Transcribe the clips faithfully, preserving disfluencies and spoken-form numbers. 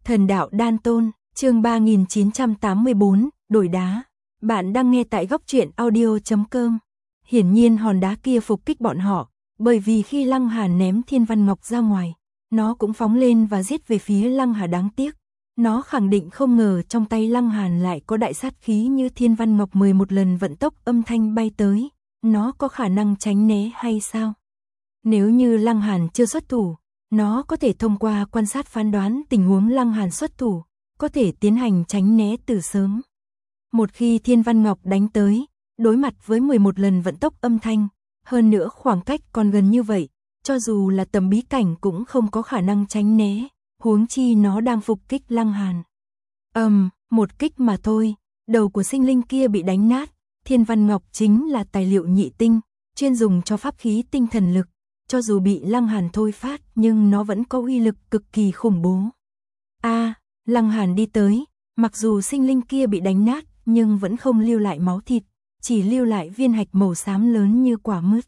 Thần đạo đan tôn, chương ba nghìn chín trăm tám mươi bốn, đổi đá. Bạn đang nghe tại góc truyện audio chấm com. Hiển nhiên hòn đá kia phục kích bọn họ, bởi vì khi Lăng Hà ném Thiên Văn Ngọc ra ngoài, nó cũng phóng lên và giết về phía Lăng Hà. Đáng tiếc, nó khẳng định không ngờ trong tay Lăng Hàn lại có đại sát khí như Thiên Văn Ngọc. Mười một lần vận tốc âm thanh bay tới, nó có khả năng tránh né hay sao? Nếu như Lăng Hàn chưa xuất thủ, nó có thể thông qua quan sát phán đoán tình huống Lăng Hàn xuất thủ, có thể tiến hành tránh né từ sớm. Một khi Thiên Văn Ngọc đánh tới, đối mặt với mười một lần vận tốc âm thanh, hơn nữa khoảng cách còn gần như vậy, cho dù là tầm bí cảnh cũng không có khả năng tránh né, huống chi nó đang phục kích Lăng Hàn. Ầm, um, một kích mà thôi, đầu của sinh linh kia bị đánh nát. Thiên Văn Ngọc chính là tài liệu nhị tinh, chuyên dùng cho pháp khí tinh thần lực, cho dù bị Lăng Hàn thôi phát nhưng nó vẫn có uy lực cực kỳ khủng bố. A, à, Lăng Hàn đi tới, mặc dù sinh linh kia bị đánh nát nhưng vẫn không lưu lại máu thịt, chỉ lưu lại viên hạch màu xám lớn như quả mứt.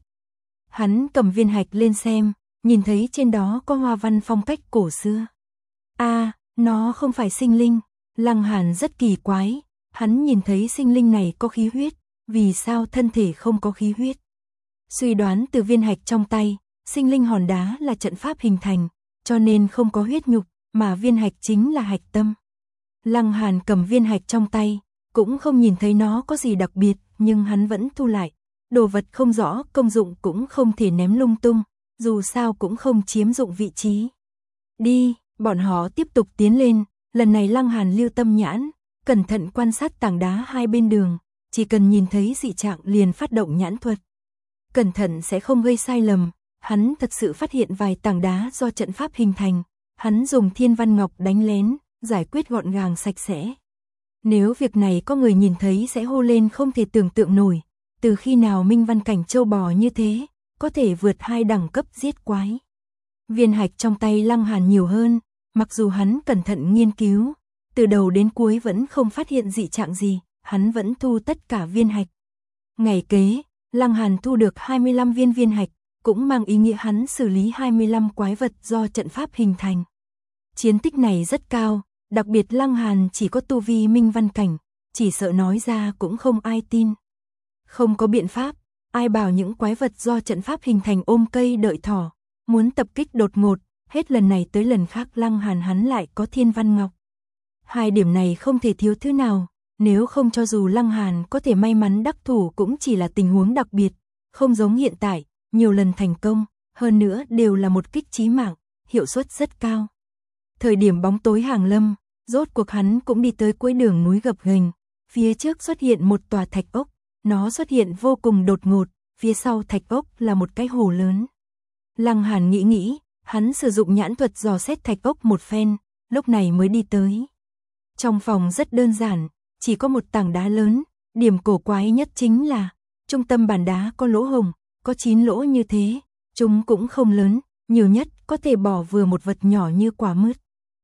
Hắn cầm viên hạch lên xem, nhìn thấy trên đó có hoa văn phong cách cổ xưa. A, à, nó không phải sinh linh. Lăng Hàn rất kỳ quái, hắn nhìn thấy sinh linh này có khí huyết, vì sao thân thể không có khí huyết? Suy đoán từ viên hạch trong tay, sinh linh hòn đá là trận pháp hình thành, cho nên không có huyết nhục, mà viên hạch chính là hạch tâm. Lăng Hàn cầm viên hạch trong tay, cũng không nhìn thấy nó có gì đặc biệt, nhưng hắn vẫn thu lại. Đồ vật không rõ công dụng cũng không thể ném lung tung, dù sao cũng không chiếm dụng vị trí. Đi, bọn họ tiếp tục tiến lên, lần này Lăng Hàn lưu tâm nhãn, cẩn thận quan sát tảng đá hai bên đường, chỉ cần nhìn thấy dị trạng liền phát động nhãn thuật. Cẩn thận sẽ không gây sai lầm, hắn thật sự phát hiện vài tảng đá do trận pháp hình thành, hắn dùng Thiên Văn Ngọc đánh lén, giải quyết gọn gàng sạch sẽ. Nếu việc này có người nhìn thấy sẽ hô lên không thể tưởng tượng nổi, từ khi nào minh văn cảnh châu bò như thế, có thể vượt hai đẳng cấp giết quái. Viên hạch trong tay Lăng Hàn nhiều hơn, mặc dù hắn cẩn thận nghiên cứu, từ đầu đến cuối vẫn không phát hiện dị trạng gì, hắn vẫn thu tất cả viên hạch. Ngày kế, Lăng Hàn thu được hai mươi lăm viên viên hạch, cũng mang ý nghĩa hắn xử lý hai mươi lăm quái vật do trận pháp hình thành. Chiến tích này rất cao, đặc biệt Lăng Hàn chỉ có tu vi minh văn cảnh, chỉ sợ nói ra cũng không ai tin. Không có biện pháp, ai bảo những quái vật do trận pháp hình thành ôm cây đợi thỏ, muốn tập kích đột ngột, hết lần này tới lần khác Lăng Hàn hắn lại có Thiên Văn Ngọc. Hai điểm này không thể thiếu thứ nào, nếu không cho dù Lăng Hàn có thể may mắn đắc thủ cũng chỉ là tình huống đặc biệt, không giống hiện tại, nhiều lần thành công, hơn nữa đều là một kích chí mạng, hiệu suất rất cao. Thời điểm bóng tối hàng lâm, rốt cuộc hắn cũng đi tới cuối đường núi gập ghềnh, phía trước xuất hiện một tòa thạch ốc, nó xuất hiện vô cùng đột ngột, phía sau thạch ốc là một cái hồ lớn. Lăng Hàn nghĩ nghĩ, hắn sử dụng nhãn thuật dò xét thạch ốc một phen, lúc này mới đi tới. Trong phòng rất đơn giản, chỉ có một tảng đá lớn, điểm cổ quái nhất chính là trung tâm bàn đá có lỗ hổng, có chín lỗ như thế, chúng cũng không lớn, nhiều nhất có thể bỏ vừa một vật nhỏ như quả mứt.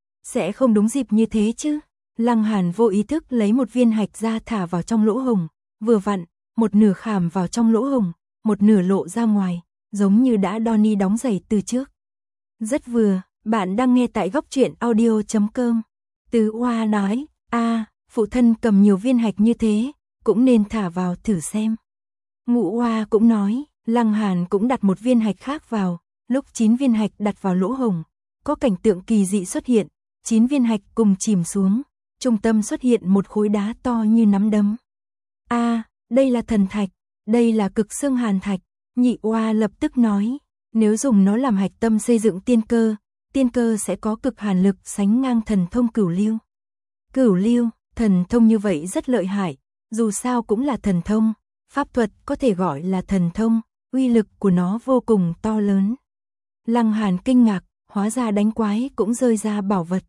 Sẽ không đúng dịp như thế chứ? Lăng Hàn vô ý thức lấy một viên hạch ra thả vào trong lỗ hổng, vừa vặn, một nửa khảm vào trong lỗ hổng, một nửa lộ ra ngoài, giống như đã đo ni đóng giày từ trước. Rất vừa, bạn đang nghe tại góc truyện audio chấm com. Tứ Oa nói, a, à, phụ thân cầm nhiều viên hạch như thế, cũng nên thả vào thử xem. Ngũ Oa cũng nói, Lăng Hàn cũng đặt một viên hạch khác vào, lúc chín viên hạch đặt vào lỗ hổng, có cảnh tượng kỳ dị xuất hiện, chín viên hạch cùng chìm xuống, trung tâm xuất hiện một khối đá to như nắm đấm. A, à, đây là thần thạch, đây là cực xương hàn thạch. Nhị Oa lập tức nói, nếu dùng nó làm hạch tâm xây dựng tiên cơ, tiên cơ sẽ có cực hàn lực sánh ngang thần thông cửu lưu. Cửu lưu, thần thông như vậy rất lợi hại, dù sao cũng là thần thông, pháp thuật có thể gọi là thần thông, uy lực của nó vô cùng to lớn. Lăng Hàn kinh ngạc, hóa ra đánh quái cũng rơi ra bảo vật.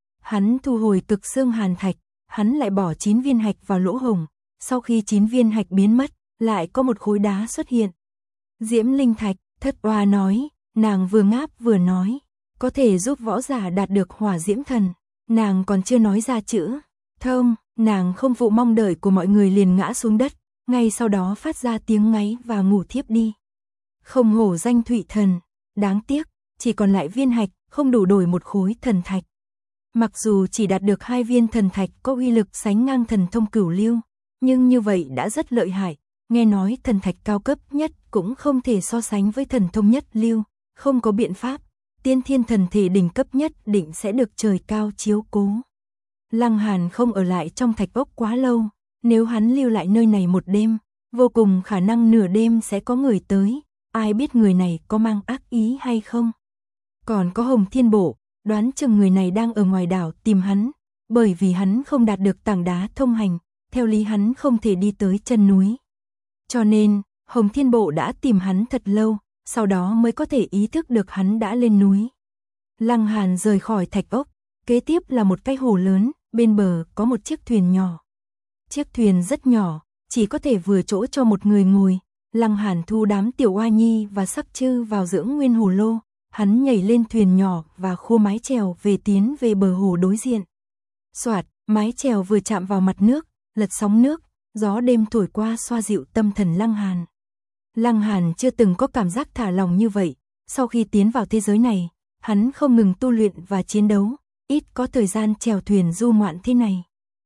Hắn thu hồi cực xương hàn thạch, hắn lại bỏ chín viên hạch vào lỗ hổng, sau khi chín viên hạch biến mất, lại có một khối đá xuất hiện. Diễm linh thạch, Thất Oa nói, nàng vừa ngáp vừa nói, có thể giúp võ giả đạt được hỏa diễm thần, nàng còn chưa nói ra chữ thông, nàng không phụ mong đợi của mọi người liền ngã xuống đất, ngay sau đó phát ra tiếng ngáy và ngủ thiếp đi. Không hổ danh Thụy Thần, đáng tiếc, chỉ còn lại viên hạch, không đủ đổi một khối thần thạch. Mặc dù chỉ đạt được hai viên thần thạch có uy lực sánh ngang thần thông cửu lưu, nhưng như vậy đã rất lợi hại, nghe nói thần thạch cao cấp nhất cũng không thể so sánh với thần thông nhất lưu, không có biện pháp, tiên thiên thần thể đỉnh cấp nhất định sẽ được trời cao chiếu cố. Lăng Hàn không ở lại trong thạch ốc quá lâu, nếu hắn lưu lại nơi này một đêm, vô cùng khả năng nửa đêm sẽ có người tới, ai biết người này có mang ác ý hay không. Còn có Hồng Thiên Bộ, đoán chừng người này đang ở ngoài đảo tìm hắn, bởi vì hắn không đạt được tảng đá thông hành, theo lý hắn không thể đi tới chân núi. Cho nên, Hồng Thiên Bộ đã tìm hắn thật lâu, sau đó mới có thể ý thức được hắn đã lên núi. Lăng Hàn rời khỏi thạch ốc, kế tiếp là một cái hồ lớn, bên bờ có một chiếc thuyền nhỏ. Chiếc thuyền rất nhỏ, chỉ có thể vừa chỗ cho một người ngồi. Lăng Hàn thu đám tiểu oa nhi và sắc chư vào dưỡng nguyên hồ lô, hắn nhảy lên thuyền nhỏ và khua mái chèo về tiến về bờ hồ đối diện. Soạt, mái chèo vừa chạm vào mặt nước, lật sóng nước, gió đêm thổi qua xoa dịu tâm thần Lăng Hàn. Lăng Hàn chưa từng có cảm giác thả lòng như vậy, sau khi tiến vào thế giới này, hắn không ngừng tu luyện và chiến đấu, ít có thời gian chèo thuyền du ngoạn thế này.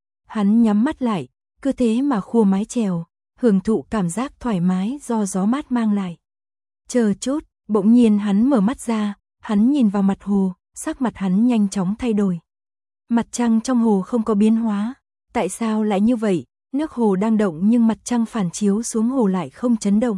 Hắn nhắm mắt lại, cứ thế mà khua mái chèo, hưởng thụ cảm giác thoải mái do gió mát mang lại. Chờ chút, bỗng nhiên hắn mở mắt ra, hắn nhìn vào mặt hồ, sắc mặt hắn nhanh chóng thay đổi. Mặt trăng trong hồ không có biến hóa, tại sao lại như vậy? Nước hồ đang động nhưng mặt trăng phản chiếu xuống hồ lại không chấn động.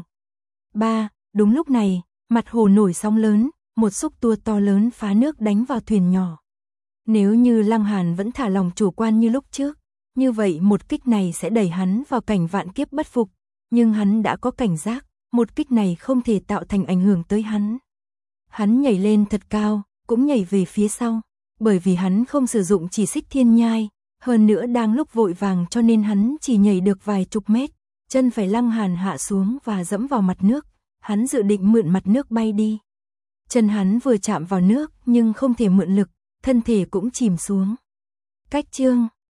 ba. Đúng lúc này, mặt hồ nổi sóng lớn, một xúc tua to lớn phá nước đánh vào thuyền nhỏ. Nếu như Lăng Hàn vẫn thả lòng chủ quan như lúc trước, như vậy một kích này sẽ đẩy hắn vào cảnh vạn kiếp bất phục, nhưng hắn đã có cảnh giác, một kích này không thể tạo thành ảnh hưởng tới hắn. Hắn nhảy lên thật cao, cũng nhảy về phía sau, bởi vì hắn không sử dụng chỉ xích thiên nhai, hơn nữa đang lúc vội vàng cho nên hắn chỉ nhảy được vài chục mét, chân phải Lăng Hàn hạ xuống và dẫm vào mặt nước, hắn dự định mượn mặt nước bay đi. Chân hắn vừa chạm vào nước nhưng không thể mượn lực, thân thể cũng chìm xuống. Cách chương